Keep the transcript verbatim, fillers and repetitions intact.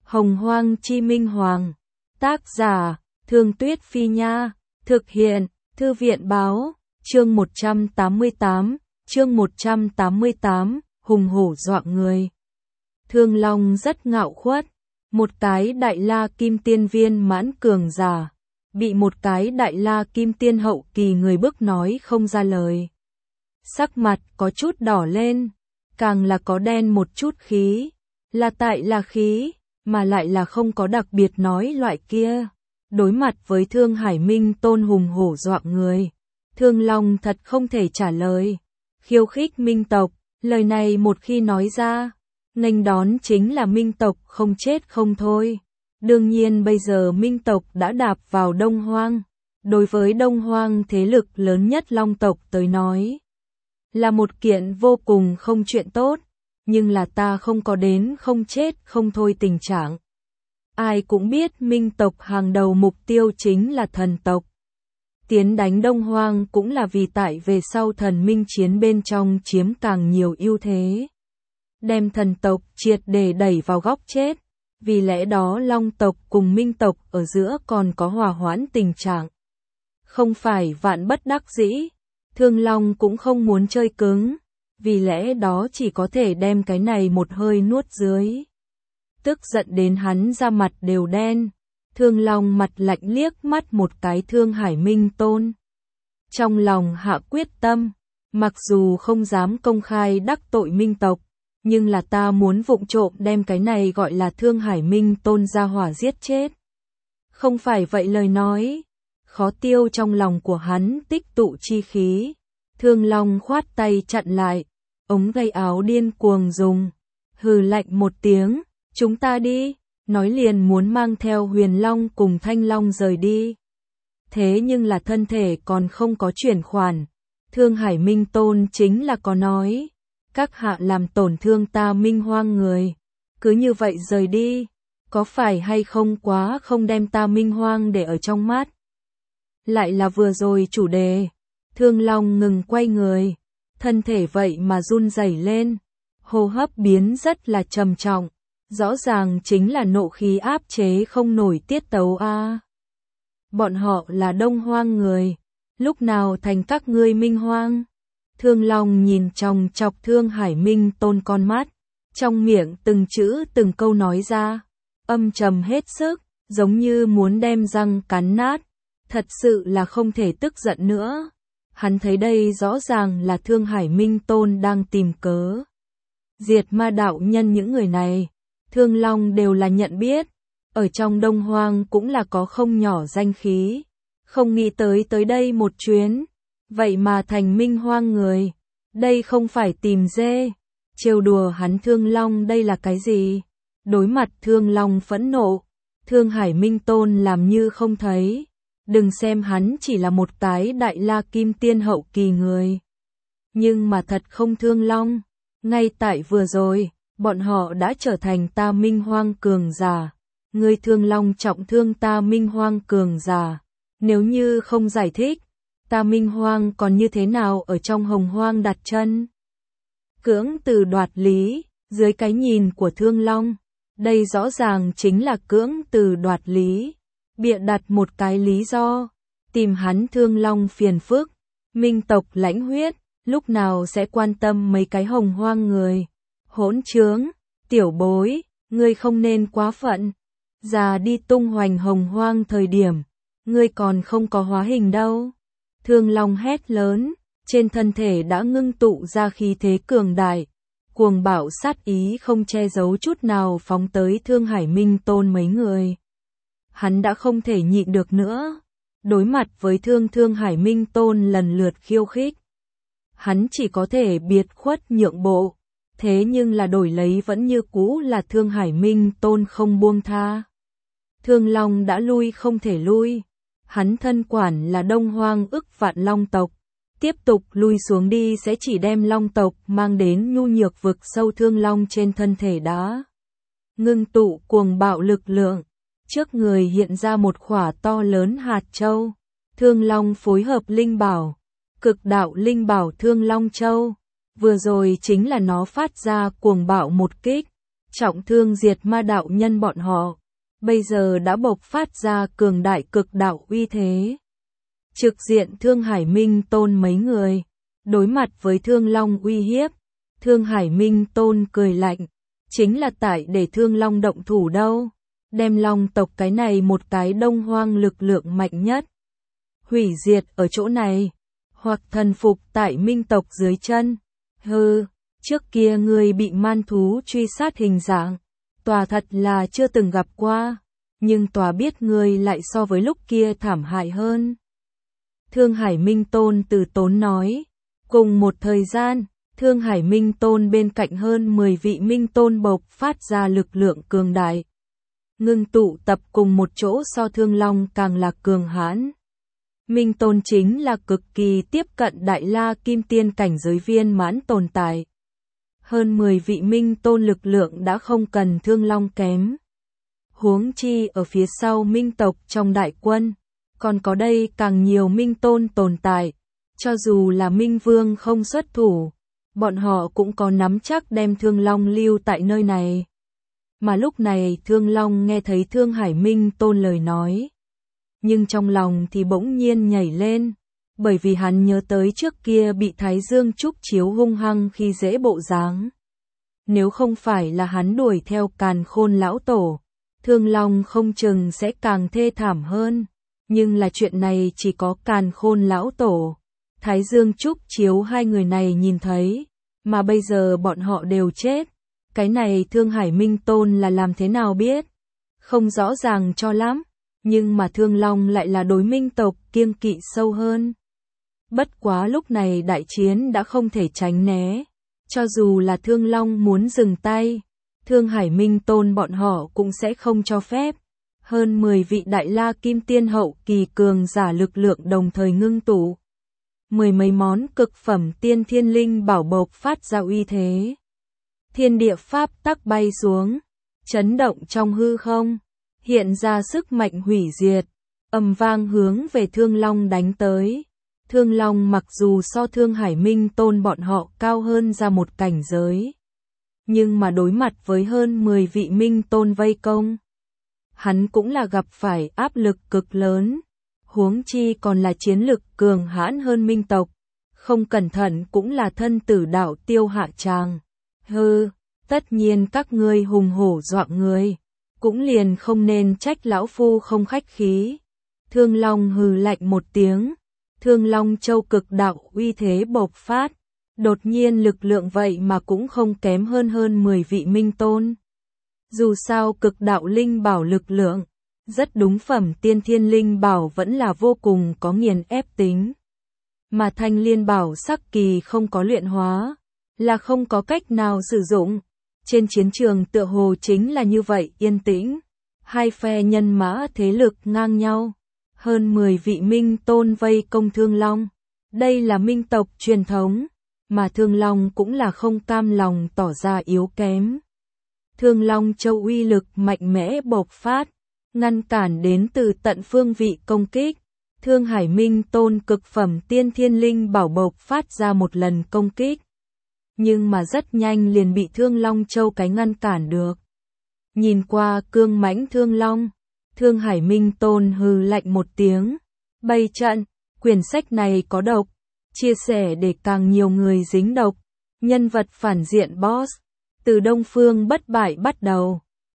Hồng Hoang Chi Minh Hoàng. Tác giả, Thương Tuyết Phi Nha. Thực hiện, Thư viện Báo. Chương một trăm tám mươi tám. Chương một trăm tám mươi tám. Hùng hổ dọa người. Thương Long rất ngạo khuất. Một cái đại la kim tiên viên mãn cường giả. Bị một cái đại la kim tiên hậu kỳ người bức nói không ra lời. Sắc mặt có chút đỏ lên. Càng là có đen một chút khí. Là tại là khí, mà lại là không có đặc biệt nói loại kia. Đối mặt với Thương Hải Minh Tôn hùng hổ dọa người. Thương Long thật không thể trả lời. Khiêu khích Minh tộc, lời này một khi nói ra, nghênh đón chính là Minh tộc không chết không thôi. Đương nhiên bây giờ Minh tộc đã đạp vào Đông Hoang. Đối với Đông Hoang thế lực lớn nhất Long tộc tới nói, là một kiện vô cùng không chuyện tốt. Nhưng là ta không có đến không chết không thôi tình trạng. Ai cũng biết Minh tộc hàng đầu mục tiêu chính là thần tộc. Tiến đánh Đông Hoang cũng là vì tại về sau thần minh chiến bên trong chiếm càng nhiều ưu thế. Đem thần tộc triệt để đẩy vào góc chết. Vì lẽ đó Long tộc cùng Minh tộc ở giữa còn có hòa hoãn tình trạng. Không phải vạn bất đắc dĩ. Thương Long cũng không muốn chơi cứng. Vì lẽ đó chỉ có thể đem cái này một hơi nuốt dưới. Tức giận đến hắn da mặt đều đen. Thương Long mặt lạnh liếc mắt một cái Thương Hải Minh Tôn. Trong lòng hạ quyết tâm. Mặc dù không dám công khai đắc tội Minh tộc. Nhưng là ta muốn vụng trộm đem cái này gọi là Thương Hải Minh Tôn ra hỏa giết chết. Không phải vậy lời nói. Khó tiêu trong lòng của hắn tích tụ chi khí. Thương Long khoát tay chặn lại. Ống gây áo điên cuồng dùng. Hừ lạnh một tiếng. Chúng ta đi. Nói liền muốn mang theo Huyền Long cùng Thanh Long rời đi. Thế nhưng là thân thể còn không có chuyển khoản. Thương Hải Minh Tôn chính là có nói. Các hạ làm tổn thương ta Minh Hoang người. Cứ như vậy rời đi. Có phải hay không quá không đem ta Minh Hoang để ở trong mắt. Lại là vừa rồi chủ đề. Thương Long ngừng quay người. Thân thể vậy mà run rẩy lên. Hô hấp biến rất là trầm trọng. Rõ ràng chính là nộ khí áp chế không nổi tiết tấu a. À. Bọn họ là Đông Hoang người. Lúc nào thành các ngươi Minh Hoang? Thương Long nhìn trong chọc Thương Hải Minh Tôn con mắt. Trong miệng từng chữ từng câu nói ra. Âm trầm hết sức. Giống như muốn đem răng cắn nát. Thật sự là không thể tức giận nữa. Hắn thấy đây rõ ràng là Thương Hải Minh Tôn đang tìm cớ. Diệt ma đạo nhân những người này. Thương Long đều là nhận biết. Ở trong Đông Hoang cũng là có không nhỏ danh khí. Không nghĩ tới tới đây một chuyến. Vậy mà thành Minh Hoang người. Đây không phải tìm dê. Trêu đùa hắn Thương Long đây là cái gì? Đối mặt Thương Long phẫn nộ. Thương Hải Minh Tôn làm như không thấy. Đừng xem hắn chỉ là một cái đại la kim tiên hậu kỳ người. Nhưng mà thật không Thương Long. Ngay tại vừa rồi, bọn họ đã trở thành ta Minh Hoang cường giả. Ngươi Thương Long trọng thương ta Minh Hoang cường giả. Nếu như không giải thích, ta Minh Hoang còn như thế nào ở trong Hồng Hoang đặt chân? Cưỡng từ đoạt lý, dưới cái nhìn của Thương Long. Đây rõ ràng chính là cưỡng từ đoạt lý. Bịa đặt một cái lý do, tìm hắn Thương Long phiền phức. Minh tộc lãnh huyết, lúc nào sẽ quan tâm mấy cái Hồng Hoang người. Hỗn trướng, tiểu bối, ngươi không nên quá phận. Già đi tung hoành Hồng Hoang thời điểm, ngươi còn không có hóa hình đâu. Thương Long hét lớn, trên thân thể đã ngưng tụ ra khí thế cường đại. Cuồng bạo sát ý không che giấu chút nào phóng tới Thương Hải Minh Tôn mấy người. Hắn đã không thể nhịn được nữa. Đối mặt với Thương Thương Hải Minh Tôn lần lượt khiêu khích. Hắn chỉ có thể biệt khuất nhượng bộ. Thế nhưng là đổi lấy vẫn như cũ là Thương Hải Minh Tôn không buông tha. Thương Long đã lui không thể lui. Hắn thân quản là Đông Hoang ức vạn Long tộc. Tiếp tục lui xuống đi sẽ chỉ đem Long tộc mang đến nhu nhược vực sâu. Thương Long trên thân thể đã ngưng tụ cuồng bạo lực lượng. Trước người hiện ra một khỏa to lớn hạt châu. Thương Long phối hợp linh bảo. Cực đạo linh bảo Thương Long Châu. Vừa rồi chính là nó phát ra cuồng bạo một kích. trọng thương diệt ma đạo nhân bọn họ, bây giờ đã bộc phát ra cường đại cực đạo uy thế. Trực diện Thương Hải Minh Tôn mấy người, đối mặt với Thương Long uy hiếp, Thương Hải Minh Tôn cười lạnh, chính là tại để Thương Long động thủ đâu, đem Long tộc cái này một cái đông hoang lực lượng mạnh nhất. Hủy diệt ở chỗ này, hoặc thần phục tại Minh tộc dưới chân. Hừ, trước kia ngươi bị man thú truy sát hình dạng, tòa thật là chưa từng gặp qua, nhưng tòa biết ngươi lại so với lúc kia thảm hại hơn. Thương Hải Minh Tôn từ tốn nói, cùng một thời gian, Thương Hải Minh Tôn bên cạnh hơn mười vị Minh Tôn bộc phát ra lực lượng cường đại. Ngưng tụ tập cùng một chỗ so Thương Long càng là cường hãn. Minh Tôn chính là cực kỳ tiếp cận Đại La Kim Tiên cảnh giới viên mãn tồn tại. Hơn mười vị Minh Tôn lực lượng đã không cần Thương Long kém. Huống chi ở phía sau Minh tộc trong đại quân, còn có đây càng nhiều Minh Tôn tồn tại, cho dù là Minh Vương không xuất thủ, bọn họ cũng có nắm chắc đem Thương Long lưu tại nơi này. Mà lúc này Thương Long nghe thấy Thương Hải Minh Tôn lời nói, nhưng trong lòng thì bỗng nhiên nhảy lên, bởi vì hắn nhớ tới trước kia bị Thái Dương Trúc Chiếu hung hăng khi dễ bộ dáng. Nếu không phải là hắn đuổi theo Càn Khôn lão tổ, Thương Long không chừng sẽ càng thê thảm hơn, nhưng là chuyện này chỉ có Càn Khôn lão tổ, Thái Dương Trúc Chiếu hai người này nhìn thấy, mà bây giờ bọn họ đều chết. Cái này Thương Hải Minh Tôn là làm thế nào biết? Không rõ ràng cho lắm, nhưng mà Thương Long lại là đối Minh tộc kiêng kỵ sâu hơn. Bất quá lúc này đại chiến đã không thể tránh né, cho dù là Thương Long muốn dừng tay, Thương Hải Minh Tôn bọn họ cũng sẽ không cho phép. Hơn mười vị Đại La Kim Tiên hậu kỳ cường giả lực lượng đồng thời ngưng tụ. Mười mấy món cực phẩm tiên thiên linh bảo bộc phát ra uy thế. Thiên địa pháp tắc bay xuống, chấn động trong hư không, hiện ra sức mạnh hủy diệt, ầm vang hướng về Thương Long đánh tới. Thương Long mặc dù so Thương Hải Minh Tôn bọn họ cao hơn ra một cảnh giới, nhưng mà đối mặt với hơn mười vị Minh Tôn vây công, hắn cũng là gặp phải áp lực cực lớn, huống chi còn là chiến lực cường hãn hơn Minh tộc, không cẩn thận cũng là thân tử đạo tiêu hạ tràng. Hừ, tất nhiên các ngươi hùng hổ dọa người, cũng liền không nên trách lão phu không khách khí. Thương Long hừ lạnh một tiếng, Thương Long Châu cực đạo uy thế bộc phát, đột nhiên lực lượng vậy mà cũng không kém hơn hơn mười vị Minh Tôn. Dù sao cực đạo linh bảo lực lượng, rất đúng phẩm tiên thiên linh bảo vẫn là vô cùng có nghiền ép tính. Mà thanh liên bảo sắc kỳ không có luyện hóa, là không có cách nào sử dụng. Trên chiến trường tựa hồ chính là như vậy yên tĩnh, hai phe nhân mã thế lực ngang nhau, hơn mười vị Minh Tôn vây công Thương Long. Đây là Minh tộc truyền thống, mà Thương Long cũng là không cam lòng tỏ ra yếu kém. Thương Long Châu uy lực mạnh mẽ bộc phát, ngăn cản đến từ tận phương vị công kích. Thương Hải Minh Tôn cực phẩm tiên thiên linh bảo bộc phát ra một lần công kích, nhưng mà rất nhanh liền bị Thương Long Châu cái ngăn cản được. Nhìn qua cương mãnh Thương Long, Thương Hải Minh Tôn hừ lạnh một tiếng, bày trận, quyển sách này có độc, chia sẻ để càng nhiều người dính độc. Nhân vật phản diện boss, từ Đông Phương bất bại bắt đầu.